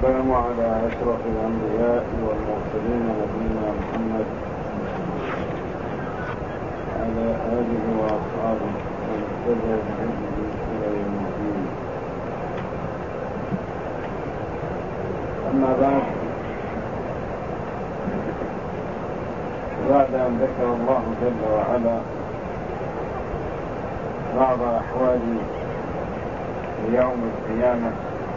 والسلام على أشرف الأنبياء والمرسلين نبينا محمد وعلى آله وأصحابه ومن اهتدى بهديه إلى يوم الدين. أما بعد أن ذكر الله جل وعلا بعض أحوال يوم القيامة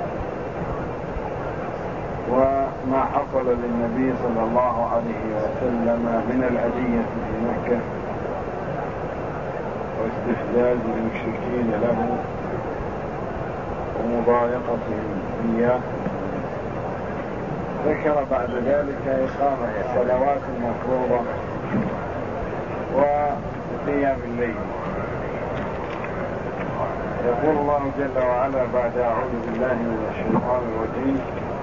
وما حصل للنبي صلى الله عليه وسلم من الأذية في مكة واستفزاز المشركين له ومضايقتهم إياه، ذكر بعد ذلك إقامة الصلوات المفروضة وقيام الليل. يقول الله جل وعلا بعد أعوذ بالله من الشيطان الرجيم: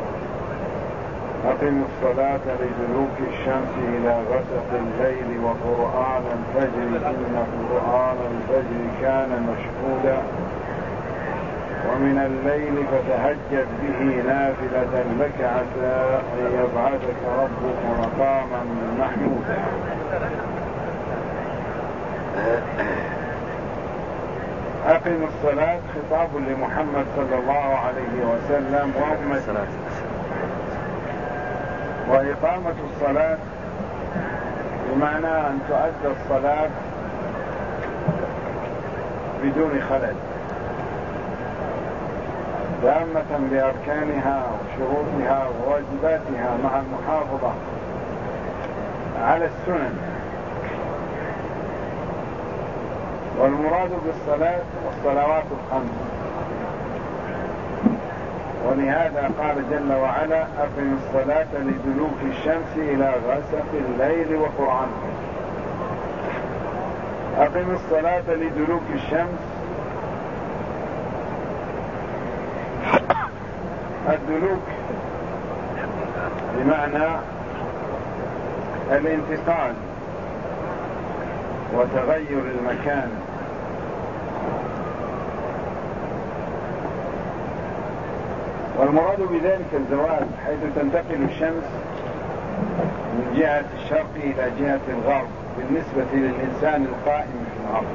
أقم الصلاة لدلوك الشمس إلى غسق الليل وقرآن الفجر إن قرآن الفجر كان مشهودا ومن الليل فتهجد به نافلة لك عسى أن يبعثك ربك مقاما محمودا. أقم الصلاة خطاب لمحمد صلى الله عليه وسلم وأمته، وإقامة الصلاة بمعنى أن تؤدى الصلاة بدون خلل تامة بأركانها وشروطها وواجباتها مع المحافظة على السنن. والمراد بالصلاة والصلوات الخمس، ولهذا قال جل وعلا: أقم الصلاة لدلوك الشمس إلى غسق الليل وقرآن الفجر. أقم الصلاة لدلوك الشمس، الدلوك بمعنى الانتقال وتغير المكان، والمراد بذلك الزوال، حيث تنتقل الشمس من جهة الشرق إلى جهة الغرب بالنسبة للإنسان القائم في الأرض.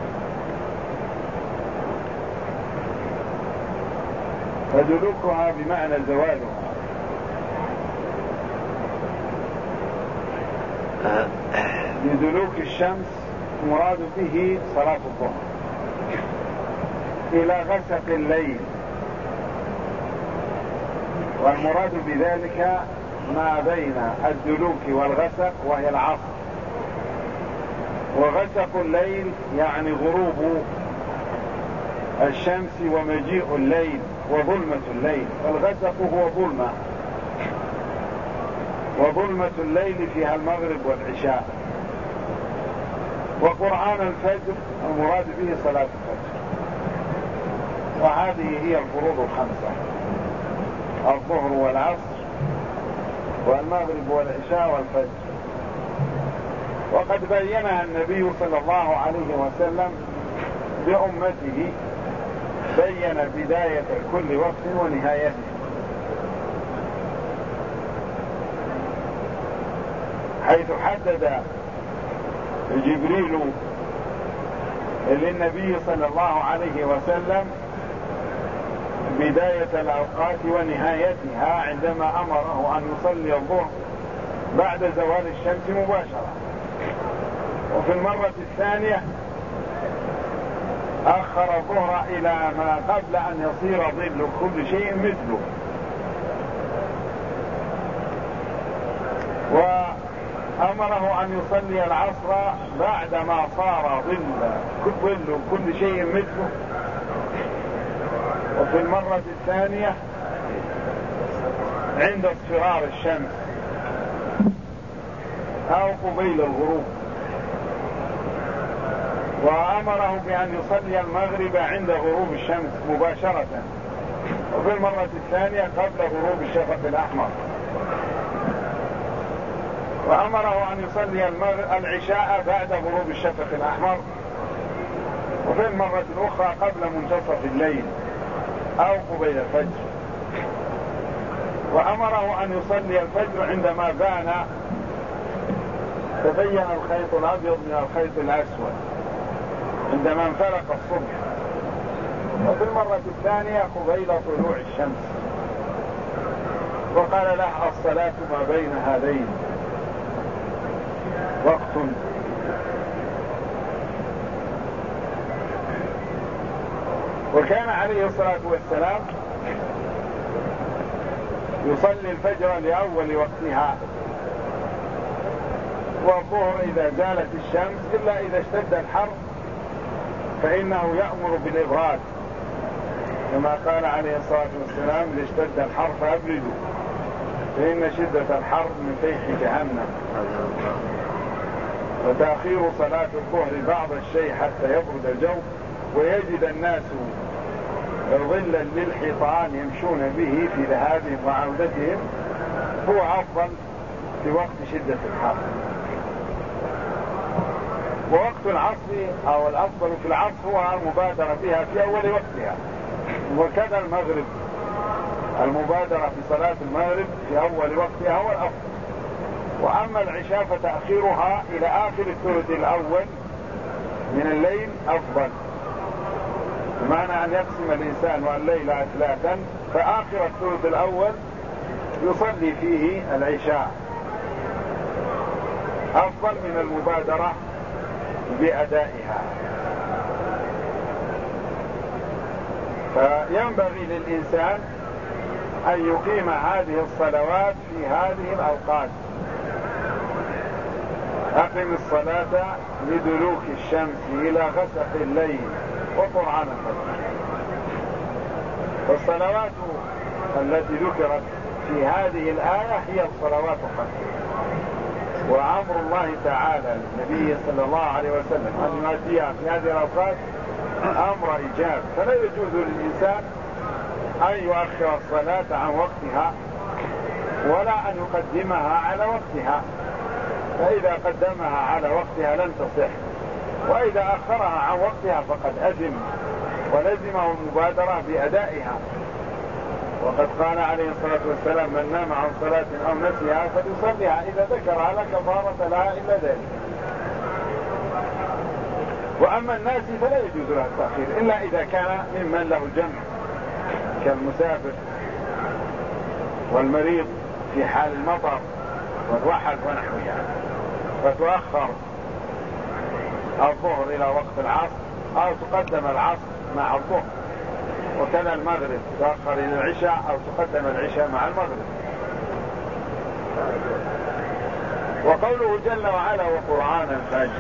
فدلوكها بمعنى زوالها. لدلوك الشمس مراد به صلاة الظهر إلى غسق الليل، والمراد بذلك ما بين الدلوك والغسق وهي العصر. وغسق الليل يعني غروب الشمس ومجيء الليل وظلمة الليل، فالغسق هو ظلمة، وظلمة الليل فيها المغرب والعشاء. وقرآن الفجر المراد به صلاة الفجر، وهذه هي الفروض الخمسة: الظهر والعصر والمغرب والعشاء والفجر. وقد بينها النبي صلى الله عليه وسلم لأمته، بين بداية كل وقت ونهايته. حيث حدد جبريل للنبي صلى الله عليه وسلم بداية الأوقات ونهايتها عندما أمره أن يصلي الظهر بعد زوال الشمس مباشرة. وفي المرة الثانية أخر الظهر إلى ما قبل أن يصير ظل كل شيء مثله. وأمره أن يصلي العصر بعدما صار ظل كل شيء مثله. وفي المرة الثانية عند اصفرار الشمس أو قبيل الغروب. وأمره بأن يصلي المغرب عند غروب الشمس مباشرة، وفي المرة الثانية قبل غروب الشفق الأحمر. وأمره أن يصلي العشاء بعد غروب الشفق الأحمر، وفي المرة الأخرى قبل منتصف الليل أو قبيل الفجر. وأمره أن يصلي الفجر عندما تبين الخيط الأبيض من الخيط الأسود عندما انفلق الصبح، وفي المرة الثانية قبيل طلوع الشمس، وقال له الصلاة ما بين هذين وقت. وكان عليه الصلاة والسلام يصلي الفجر لأول وقتها، والظهر إذا زالت الشمس، إلا إذا اشتد الحر فإنه يأمر بالإبراد، كما قال عليه الصلاة والسلام: إذا اشتد الحر فأبردوا فإن شدة الحر من فيح جهنم. وتأخير صلاة الظهر بعض الشيء حتى يبرد الجو ويجد الناس ظلا للحيطان يمشون به في ذهابهم وعودتهم هو أفضل في وقت شدة الحر. ووقت العصر أو الأفضل في العصر هو المبادرة بها في أول وقتها، وكذا المغرب، المبادرة في صلاة المغرب في أول وقتها هو الأفضل. وأما العشاء فتأخيرها إلى آخر الثلث الأول من الليل أفضل، بمعنى أن يقسم الإنسان الليل ثلاثا، فآخر الثلث الأول يصلي فيه العشاء أفضل من المبادرة بأدائها. فينبغي للإنسان أن يقيم هذه الصلوات في هذه الأوقات. أقم الصلاة لدلوك الشمس إلى غسق الليل وقرآن الفجر. والصلوات التي ذكرت في هذه الآية هي الصلوات الخمس. وأمر الله تعالى للنبي صلى الله عليه وسلم أن يؤديها في هذه الأوقات أمر إيجاب، فلا يجوز للإنسان أن يؤخر الصلاة عن وقتها ولا أن يقدمها على وقتها، فإذا قدمها على وقتها لن تصح، وإذا أخرها عن وقتها فقد أثم ولزمه المبادرة بأدائها. وقد قال عليه الصلاة والسلام: من نام عن صلاة أو نسيها فليصليها إذا ذكرها لا كفارة لها إلا ذلك. وأما الناس فلا يجوز له التأخير إلا إذا كان ممن له جمع كالمسافر والمريض في حال المطر والوحل ونحوها، فتؤخر الظهر إلى وقت العصر أو تقدم العصر مع الظهر، وكذا المغرب تؤخر إلى العشاء أو تقدم العشاء مع المغرب. وقوله جل وعلا: وقرآن الفجر،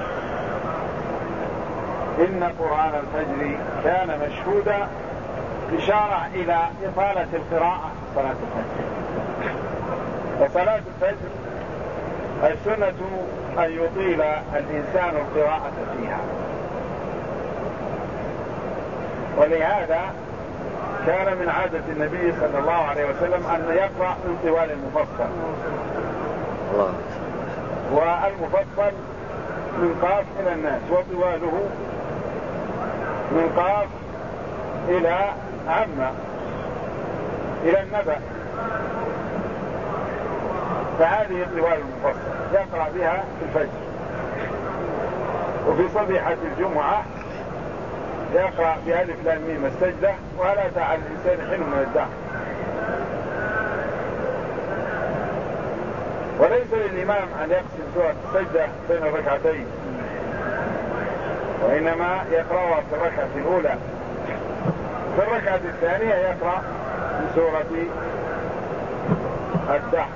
إن قرآن الفجر كان مشهودا، إشارة إلى إطالة القراءة في صلاة الفجر. وصلاة الفجر السنة أن يطيل الإنسان القراءة فيها، ولهذا كان من عادة النبي صلى الله عليه وسلم أن يقرأ من طوال المفصل، والمفصل من قاف إلى الناس، وطواله من قاف إلى عامة إلى النبأ، فهذه طوال المفصل يقرأ بها في الفجر. وفي صبيحة الجمعة يقرأ بألف لام ميم السجدة ولا على الإنسان حين من الدهر. وليس للإمام أن يقسم سورة السجدة بين الركعتين، وإنما يقرأها في الركعة الأولى، في الركعة الثانية يقرأ من سورة الدهر.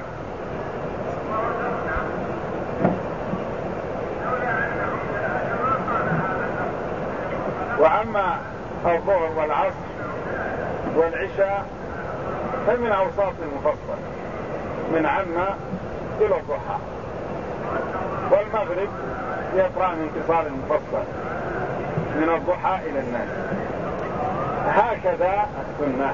وأما الظهر والعصر والعشاء فمن أوساط المفصل من عامة إلى الضحى. والمغرب يقرأ من قصار المفصل من الضحى إلى الناس. هكذا السنة،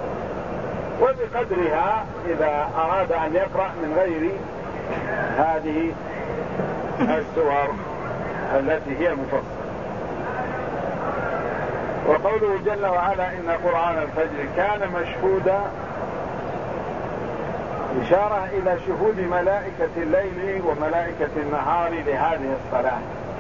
وبقدرها إذا أراد أن يقرأ من غير هذه السور التي هي المفصل. وقوله جل وعلا: إن قرآن الفجر كان مشهودا، إشارة إلى شهود ملائكة الليل وملائكة النهار لهذه الصلاة،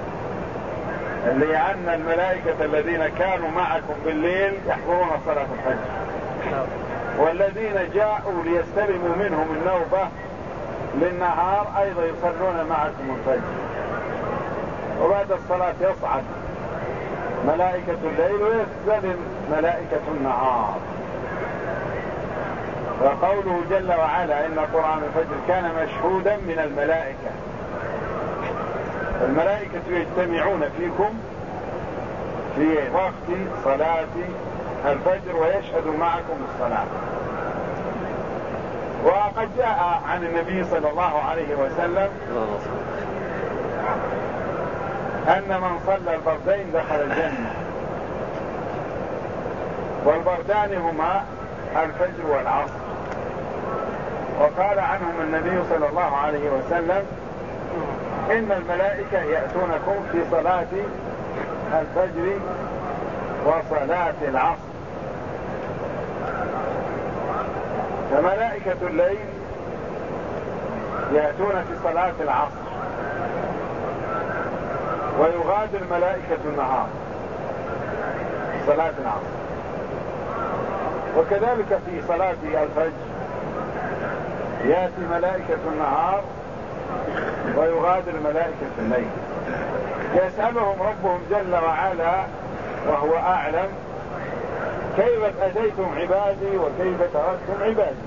لأن الملائكة الذين كانوا معكم بالليل يحضرون صلاة الفجر، والذين جاءوا ليستلموا منهم النوبة للنهار أيضا يصلون معكم الفجر. وبعد الصلاة يصعد ملائكة الليل ويستلم ملائكة النهار. فقوله جل وعلا إن قرآن الفجر كان مشهودا من الملائكة، الملائكة يجتمعون فيكم في وقت صلاة الفجر ويشهد معكم الصلاة. وقد جاء عن النبي صلى الله عليه وسلم أن من صلى البردين دخل الجنة، والبردان هما الفجر والعصر. وقال عنهم النبي صلى الله عليه وسلم إن الملائكة يأتونكم في صلاة الفجر وصلاة العصر. فملائكة الليل يأتون في صلاة العصر، ويغادر ملائكة النهار صلاة العصر. وكذلك في صلاة الفجر يأتي ملائكة النهار ويغادر ملائكة الليل، يسألهم ربهم جل وعلا وهو أعلم كيف أتيتم عبادي وكيف تركتم عبادي.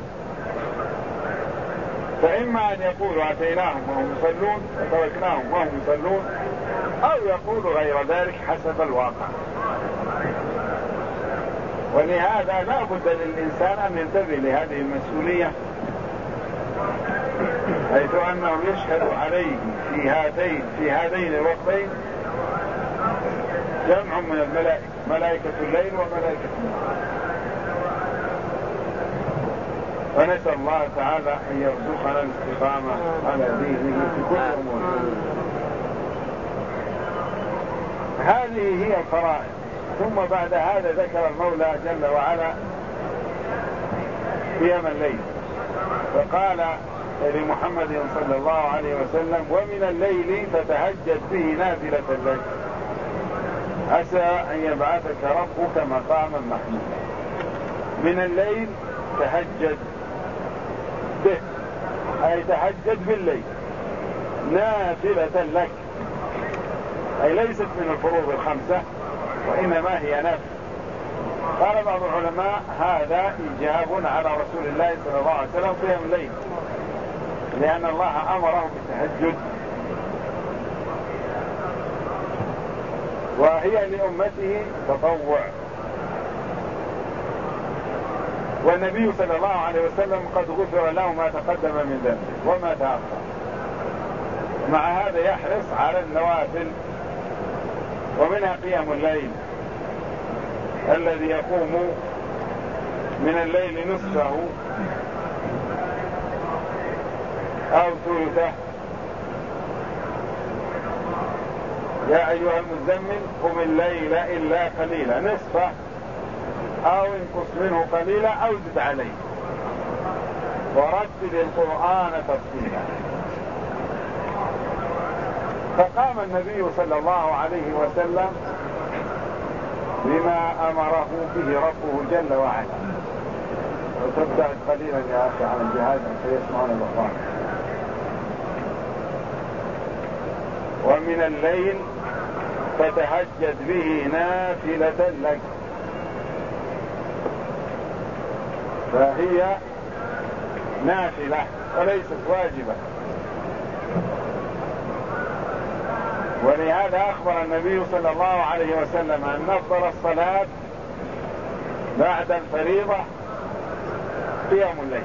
فإما أن يقولوا أتيناهم وهم يصلون وتركناهم وهم يصلون، أو يقولوا غير ذلك حسب الواقع. ولهذا لا بد للإنسان أن ينتبه لهذه المسؤولية، حيث أنه يشهد عليه في هذين الوقتين جمع من الملائكة، ملائكة الليل وملائكة النهار. ونسأل الله تعالى أن يرزقنا الاستقامة على دينه في كل أمور. هذه هي الفرائض. ثم بعد هذا ذكر المولى جل وعلا قيام الليل، فقال لمحمد صلى الله عليه وسلم ومن الليل فتهجد به نافلة لك عسى أن يبعثك ربك مقاما محمودا. من الليل تهجد به، أي تهجد بالليل نافلة لك، أي ليست من الفروض الخمسة وإنما هي نافلة. قال بعض العلماء هذا إيجاب على رسول الله صلى الله عليه وسلم قيام الليل، لأن الله أمره بالتهجد، وهي لأمته تطوع. والنبي صلى الله عليه وسلم قد غفر له ما تقدم من ذنبه وما تأخر، مع هذا يحرص على النوافل، ومنها قيام الليل الذي يقوم من الليل نصفه أو ثلثه. يا أيها المزمل قم الليل إلا قليلا، نصفه أو انقص منه قليلا أو زد عليه، ورتل القرآن ترتيلا. فقام النبي صلى الله عليه وسلم بما أمره به ربه جل وعلا. وتبتعد قليلا يا أخي عن الجهاد فيسمعون الأخوان. ومن الليل فتهجد به نافلة لك، فهي نافلة وليست واجبة. ولهذا أخبر النبي صلى الله عليه وسلم أن أفضل الصلاة بعد الفريضة قيام الليل.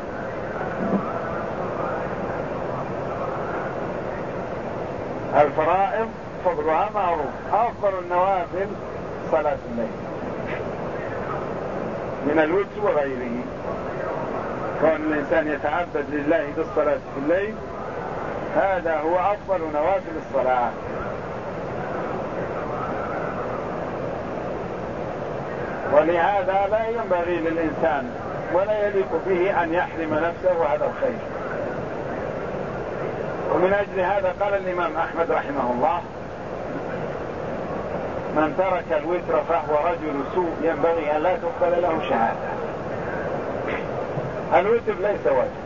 الفرائض فضلها معروف، أفضل النوافل صلاة الليل من الوتر وغيره. كون الإنسان يتعبد لله بالصلاة في الليل هذا هو أفضل نوافل الصلاة. ولهذا لا ينبغي للإنسان ولا يليق به أن يحرم نفسه هذا الخير. ومن أجل هذا قال الإمام أحمد رحمه الله: من ترك الوتر فهو رجل سوء ينبغي أن لا تقبل له شهادة. الوتر ليس واجب،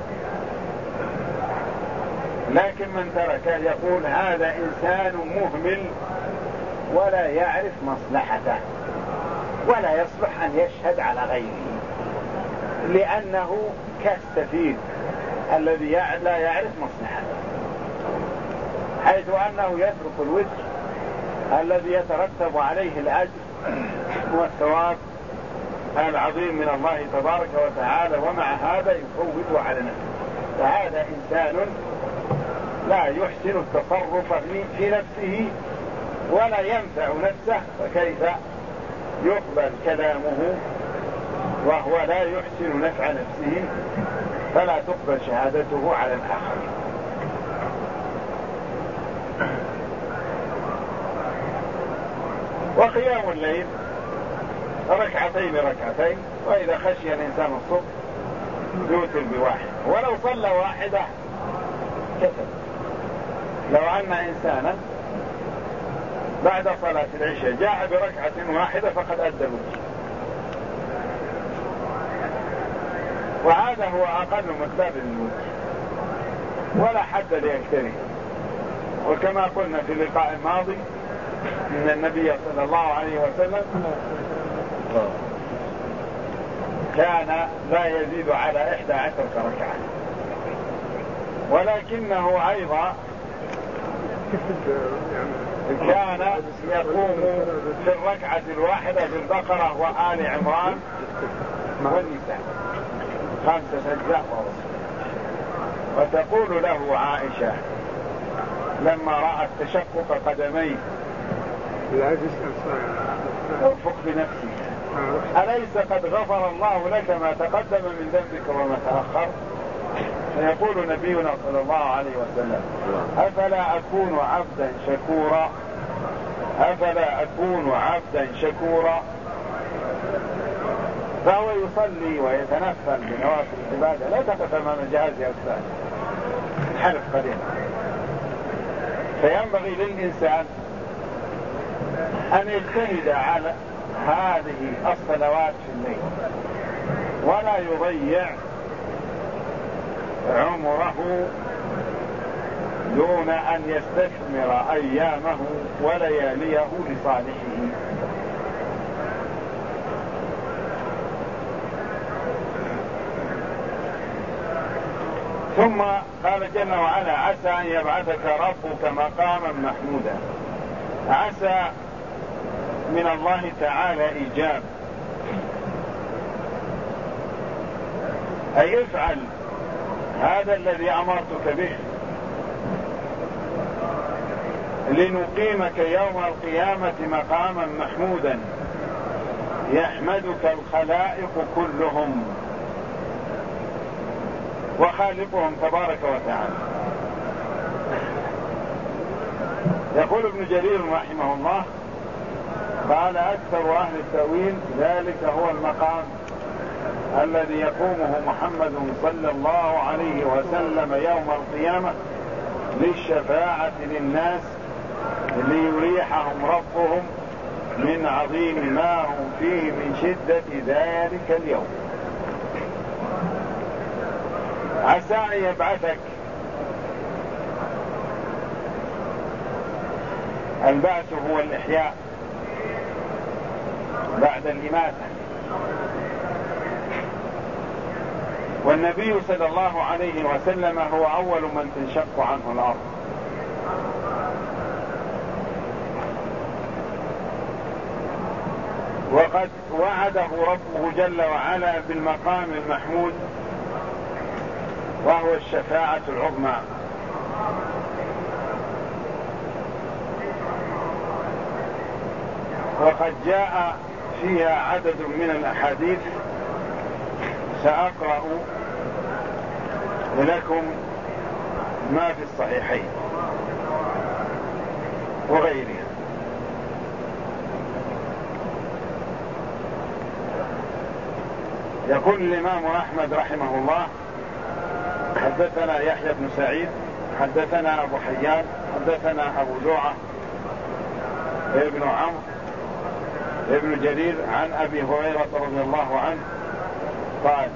لكن من تركه يقول هذا إنسان مهمل ولا يعرف مصلحته ولا يصلح أن يشهد على غيره، لأنه كالسفيه الذي لا يعرف مصلحته، حيث أنه يترك الوتر الذي يترتب عليه الأجر والثواب العظيم من الله تبارك وتعالى، ومع هذا يفوت على نفسه. فهذا إنسان لا يحسن التصرف في نفسه ولا ينفع نفسه، فكيف يقبل كلامه وهو لا يحسن نفع نفسه؟ فلا تقبل شهادته على الآخرين. وقيام الليل ركعتين ركعتين، وإذا خشي الإنسان الصبح يوتر بواحد، ولو صلى واحدة كتب. لو أن إنسانا بعد صلاة العشاء جاء بركعة واحدة فقد أدى الوتر، وهذا هو أقل مقدار للوتر ولا حد لأكثره. وكما قلنا في اللقاء الماضي إن النبي صلى الله عليه وسلم كان لا يزيد على 11 ركعة، ولكنه أيضا كان يقوم في الركعة الواحدة بالبقرة وآل عمران والنساء 5 أجزاء ورسل. وتقول له عائشة لما رأت تشقق قدميه: ارفق بنفسك، أليس قد غفر الله لك ما تقدم من ذنبك وما تأخر؟ فيقول نبينا صلى الله عليه وسلم: أفلا أكون عبدا شكورا، أفلا أكون عبدا شكورا. فهو يصلي ويتنفل بنوافل العبادة، لا تقف أمام الجهاز يا أستاذ، حلف قليلا. فينبغي للإنسان أن يجتهد على هذه الصلوات في الليل ولا يضيع عمره دون أن يستثمر أيامه ولياليه لصالحه. ثم قال جل وعلا: عسى أن يبعثك ربك مقاما محمودا. عسى من الله تعالى إيجاب، أي افعل هذا الذي أمرتك به لنقيمك يوم القيامة مقاما محمودا يحمدك الخلائق كلهم وخالقهم تبارك وتعالى. يقول ابن جرير رحمه الله: قال أكثر أهل التأويل: ذلك هو المقام الذي يقومه محمد صلى الله عليه وسلم يوم القيامة للشفاعة للناس ليريحهم ربهم من عظيم ما هم فيه من شدة ذلك اليوم. عسى أن يبعثك، البعث هو الإحياء بعد الإماتة، والنبي صلى الله عليه وسلم هو أول من تنشق عنه الأرض. وقد وعده ربه جل وعلا بالمقام المحمود وهو الشفاعة العظمى. وقد جاء فيها عدد من الأحاديث سأقرأ لكم ما في الصحيحين وغيرها. يقول الإمام أحمد رحمه الله: حدثنا يحيى بن سعيد حدثنا أبو حيان حدثنا أبو زرعة ابن عمرو ابن جرير عن أبي هريرة رضي الله عنه قال: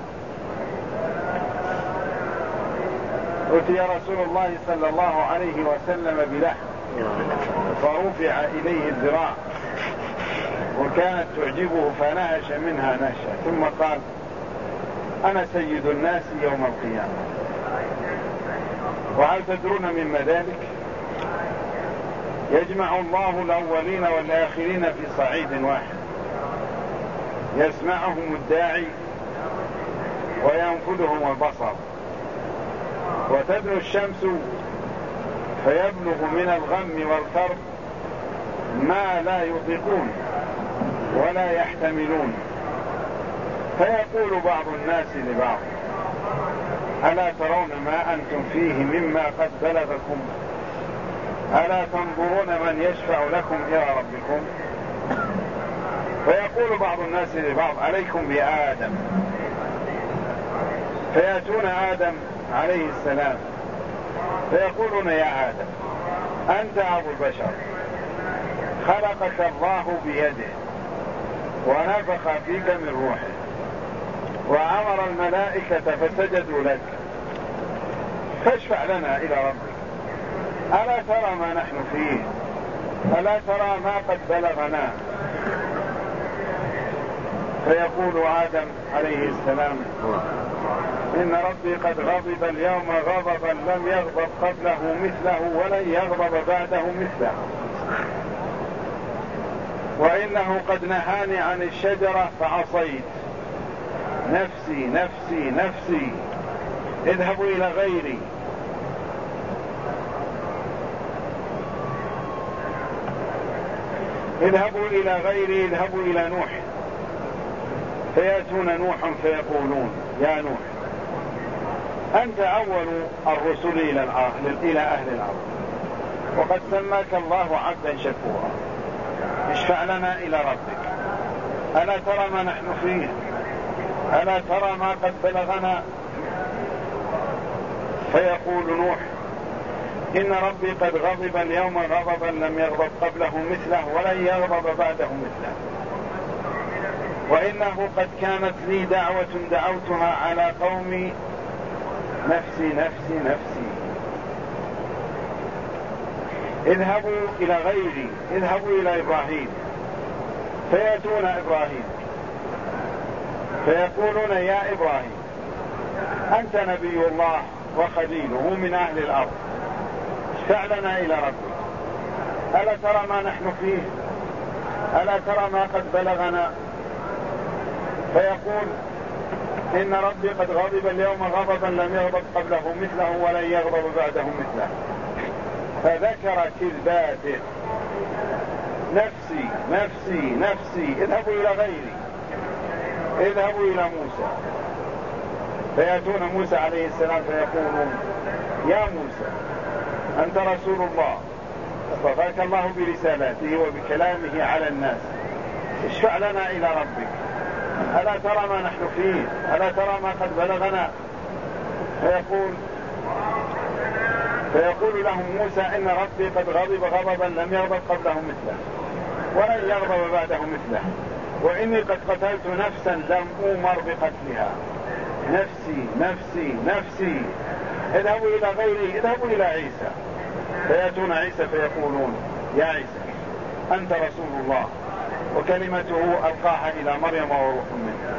أتي رسول الله صلى الله عليه وسلم بلحم فرفع إليه الذراع وكانت تعجبه فنهش منها نهشة، ثم قال: أنا سيد الناس يوم القيامة. وهل تدرون مما ذلك؟ يجمع الله الأولين والآخرين في صعيد واحد، يسمعهم الداعي وينفذهم البصر، وتدنو الشمس فيبلغ من الغم والكرب ما لا يطيقون ولا يحتملون، فيقول بعض الناس لبعض: ألا ترون ما أنتم فيه مما قد بلغكم؟ ألا تنظرون من يشفع لكم إلى ربكم؟ فيقول بعض الناس لبعض: عليكم بآدم. فيأتون آدم عليه السلام فيقولون: يا آدم، أنت أبو البشر، خلقك الله بيده ونفخ فيك من روحه وأمر الملائكة فسجدوا لك، فاشفع لنا إلى ربك. ألا ترى ما نحن فيه؟ ألا ترى ما قد بلغنا؟ فيقول آدم عليه السلام: إن ربي قد غضب اليوم غضبا لم يغضب قبله مثله ولن يغضب بعده مثله، وإنه قد نهاني عن الشجرة فعصيت، نفسي نفسي نفسي، اذهبوا إلى غيري. اذهبوا إلى غيري، اذهبوا إلى نوح. فيأتون نوحا فيقولون: يا نوح، أنت أول الرسل إلى أهل الأرض، وقد سماك الله عبدا شكورا، اشفع لنا إلى ربك. ألا ترى ما نحن فيه؟ ألا ترى ما قد بلغنا؟ فيقول نوح: إن ربي قد غضب اليوم غضبا لم يغضب قبله مثله ولن يغضب بعده مثله، وإنه قد كانت لي دعوة دعوتها على قومي، نفسي نفسي نفسي، اذهبوا إلى غيري، اذهبوا إلى إبراهيم. فيأتون إبراهيم فيقولون: يا إبراهيم، أنت نبي الله وخليله من أهل الأرض، اشفع لنا إلى ربك. ألا ترى ما نحن فيه؟ ألا ترى ما قد بلغنا؟ فيقول: إن ربي قد غضب اليوم غضبا لم يغضب قبله مثله ولن يغضب بعده مثله. فذكر كذباته: نفسي نفسي نفسي، اذهبوا إلى غيري، اذهبوا إلى موسى. فيأتون موسى عليه السلام فيقولون: يا موسى، أنت رسول الله، اصطفاك الله برسالاته وبكلامه على الناس، اشفع لنا إلى ربك. ألا ترى ما نحن فيه؟ ألا ترى ما قد بلغنا؟ فيقول لهم موسى: إن ربي قد غضب غضبا لم يغضب قبله مثله ولن يغضب بعده مثله، وإني قد قتلت نفسا لم أؤمر بقتلها، نفسي نفسي نفسي، اذهبوا إلى غيري، اذهبوا إلى عيسى. فيأتون عيسى فيقولون: يا عيسى، أنت رسول الله وكلمته ألقاها إلى مريم وروح منه،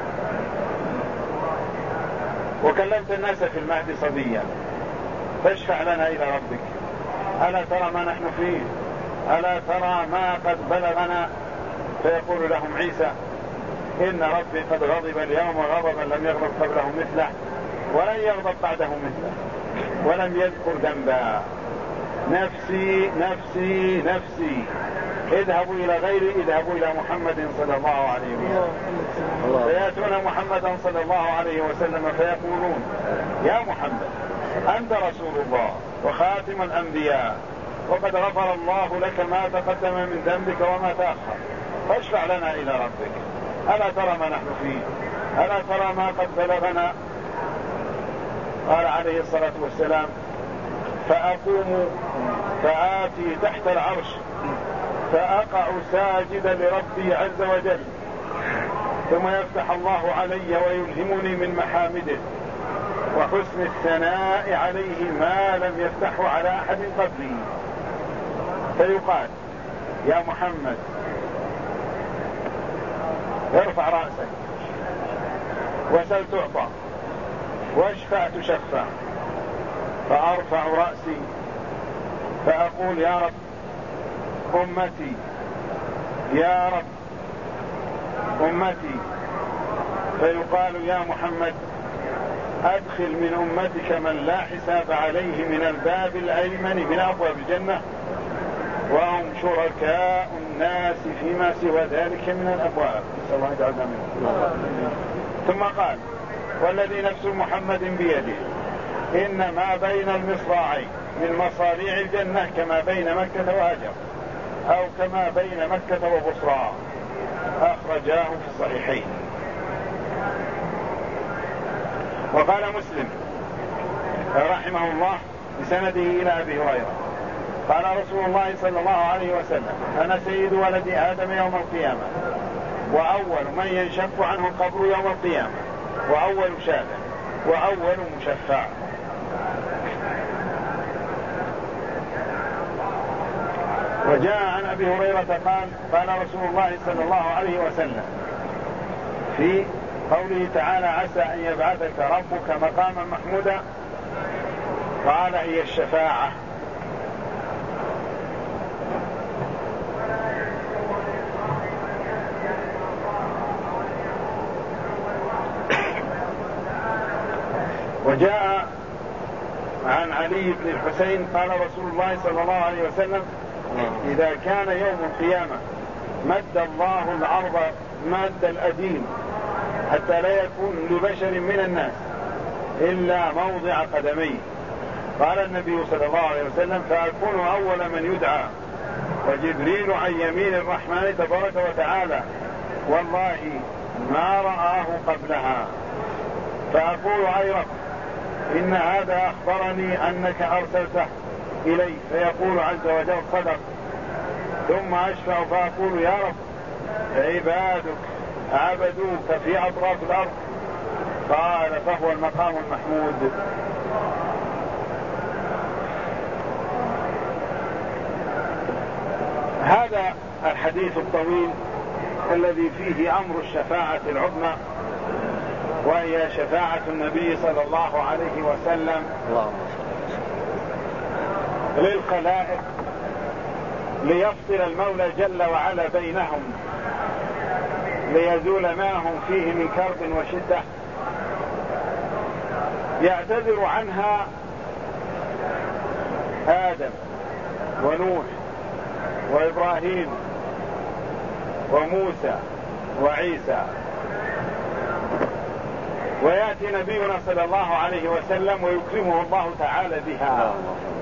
وكلمت الناس في المهد صبيا، فاشفع لنا إلى ربك. ألا ترى ما نحن فيه؟ ألا ترى ما قد بلغنا؟ فيقول لهم عيسى: إن ربي قد غضب اليوم غضبا لم يغضب قبله مثله ولن يغضب بعده مثله، ولم يذكر ذنبا، نفسي نفسي نفسي، اذهبوا إلى غيري، اذهبوا إلى محمد صلى الله عليه وسلم. فيأتون محمدا صلى الله عليه وسلم فيقولون: يا محمد، أنت رسول الله وخاتم الأنبياء، وقد غفر الله لك ما تقدم من ذنبك وما تأخر، فاشفع لنا إلى ربك. ألا ترى ما نحن فيه؟ ألا ترى ما قد بلغنا؟ قال عليه الصلاة والسلام: فأقوم فآتي تحت العرش فأقع ساجدا لربي عز وجل، ثم يفتح الله علي ويلهمني من محامده وحسن الثناء عليه ما لم يفتحه على أحد قبلي، فيقال: يا محمد ارفع رأسك وسل تعطى واشفع تشفع. فأرفع رأسي فأقول: يا رب أمتي، يا رب أمتي. فيقال: يا محمد أدخل من أمتك من لا حساب عليه من الباب الأيمن من أبواب الجنة، وهم شركاء الناس فيما سوى ذلك من الأبواب. نسأل الله يجعلنا منهم. ثم قال: والذي نفس محمد بيده إن ما بين المصراعين من مصاريع الجنة كما بين مكة وهجر، أو كما بين مكة وبصرى. أخرجاه في الصحيحين. وقال مسلم رحمه الله بسنده إلى أبي هريرة: قال رسول الله صلى الله عليه وسلم: أنا سيد ولد آدم يوم القيامة، وأول من ينشق عنه القبر يوم القيامة، وأول شافع، وأول مشفع. وجاء عن أبي هريرة قال رسول الله صلى الله عليه وسلم في قوله تعالى: عسى أن يبعثك ربك مقاما محمودا، قال: هي الشفاعة. وجاء عن علي بن الحسين قال رسول الله صلى الله عليه وسلم: إذا كان يوم القيامة مد الله الأرض مد الأديم حتى لا يكون لبشر من الناس إلا موضع قدميه. قال النبي صلى الله عليه وسلم: فأكون أول من يدعى، وجبريل عن يمين الرحمن تبارك وتعالى، والله ما رآه قبلها. فأقول: أي رب، إن هذا أخبرني أنك أرسلته إلي. فيقول عز وجل: صدق. ثم أشفع فأقول: يا رب، عبادك عبدوك في أطراف الأرض. قال: فهو المقام المحمود. هذا الحديث الطويل الذي فيه أمر الشفاعة العظمى، وهي شفاعة النبي صلى الله عليه وسلم للخلائق ليفصل المولى جل وعلا بينهم، ليزول ما هم فيه من كرب وشدة يعتذر عنها آدم ونوح وإبراهيم وموسى وعيسى، ويأتي نبينا صلى الله عليه وسلم ويكرمه الله تعالى بها.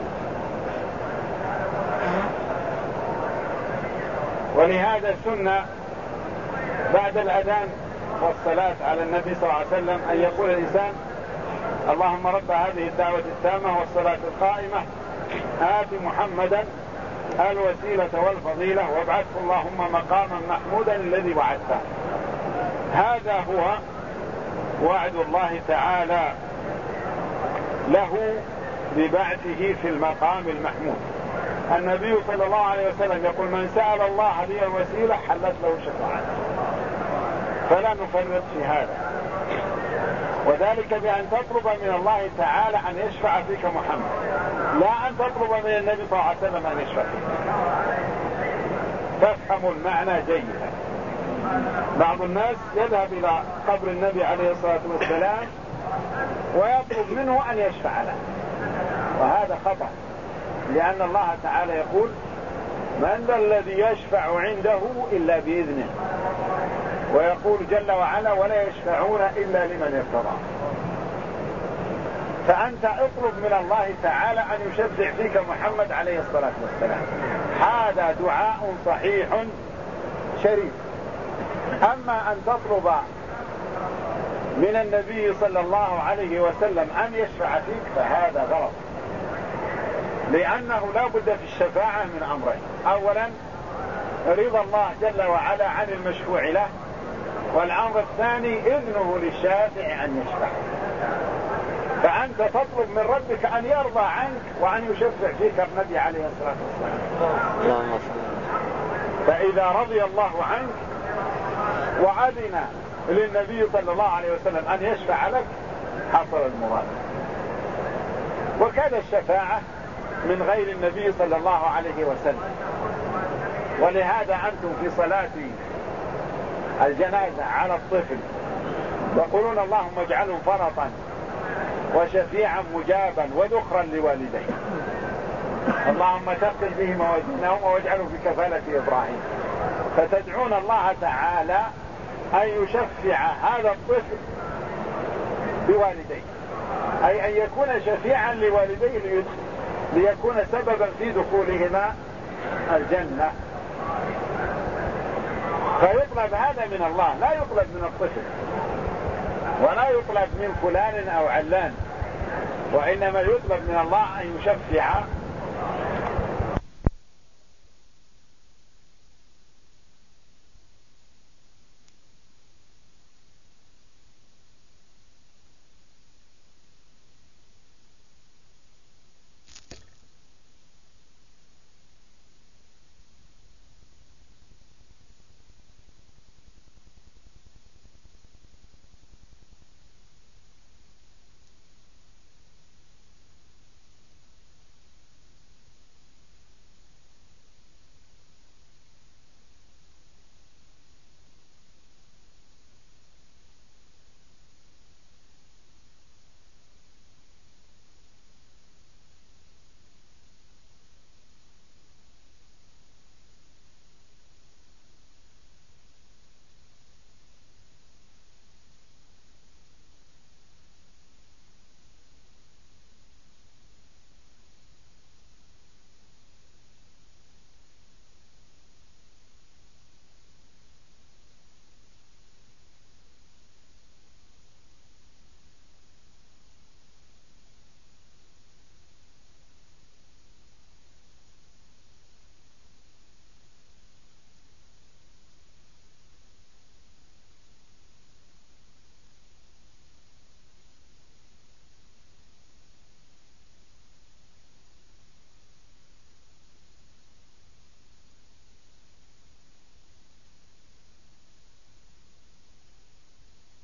ولهذا سنة بعد الأذان والصلاة على النبي صلى الله عليه وسلم أن يقول الإنسان: اللهم رب هذه الدعوة التامة والصلاة القائمة آت محمدا الوسيلة والفضيلة وابعثه اللهم مقاما محمودا الذي وعدته. هذا هو وعد الله تعالى له ببعثه في المقام المحمود. النبي صلى الله عليه وسلم يقول: من سأل الله لي الوسيلة حلت له شفاعته. فلا نفرط في هذا، وذلك بأن تطلب من الله تعالى أن يشفع فيك محمد، لا أن تطلب من النبي صلى الله عليه وسلم أن يشفع فيك. تفهم المعنى جيدا. بعض الناس يذهب إلى قبر النبي عليه الصلاة والسلام ويطلب منه أن يشفع له، وهذا خطأ، لأن الله تعالى يقول: من ذا الذي يشفع عنده إلا بإذنه، ويقول جل وعلا: ولا يشفعون إلا لمن ارتضى. فأنت اطلب من الله تعالى أن يشفع فيك محمد عليه الصلاة والسلام. هذا دعاء صحيح شريف. أما أن تطلب من النبي صلى الله عليه وسلم أن يشفع فيك فهذا غلط، لأنه لا بد في الشفاعة من أمرين: أولا رضا الله جل وعلا عن المشفوع له، والأمر الثاني إذنه للشافع أن يشفع. فأنت تطلب من ربك أن يرضى عنك وأن يشفع فيك النبي عليه الصلاة والسلام. فإذا رضي الله عنك وأذن للنبي صلى الله عليه وسلم أن يشفع لك حصل المراد. وكذا الشفاعة من غير النبي صلى الله عليه وسلم. ولهذا أنتم في صلاة الجنازة على الطفل يقولون اللهم اجعله فرطا وشفيعا مجابا وذخرا لوالديه، اللهم ثقل به موازينهم واجعله في كفالة إبراهيم. فتدعون الله تعالى أن يشفع هذا الطفل بوالديه، أي أن يكون شفيعا لوالديه ليكون سببا في دخولهما الجنة. فيطلب هذا من الله، لا يطلب من الطفل ولا يطلب من فلان أو علان، وإنما يطلب من الله أن يشفع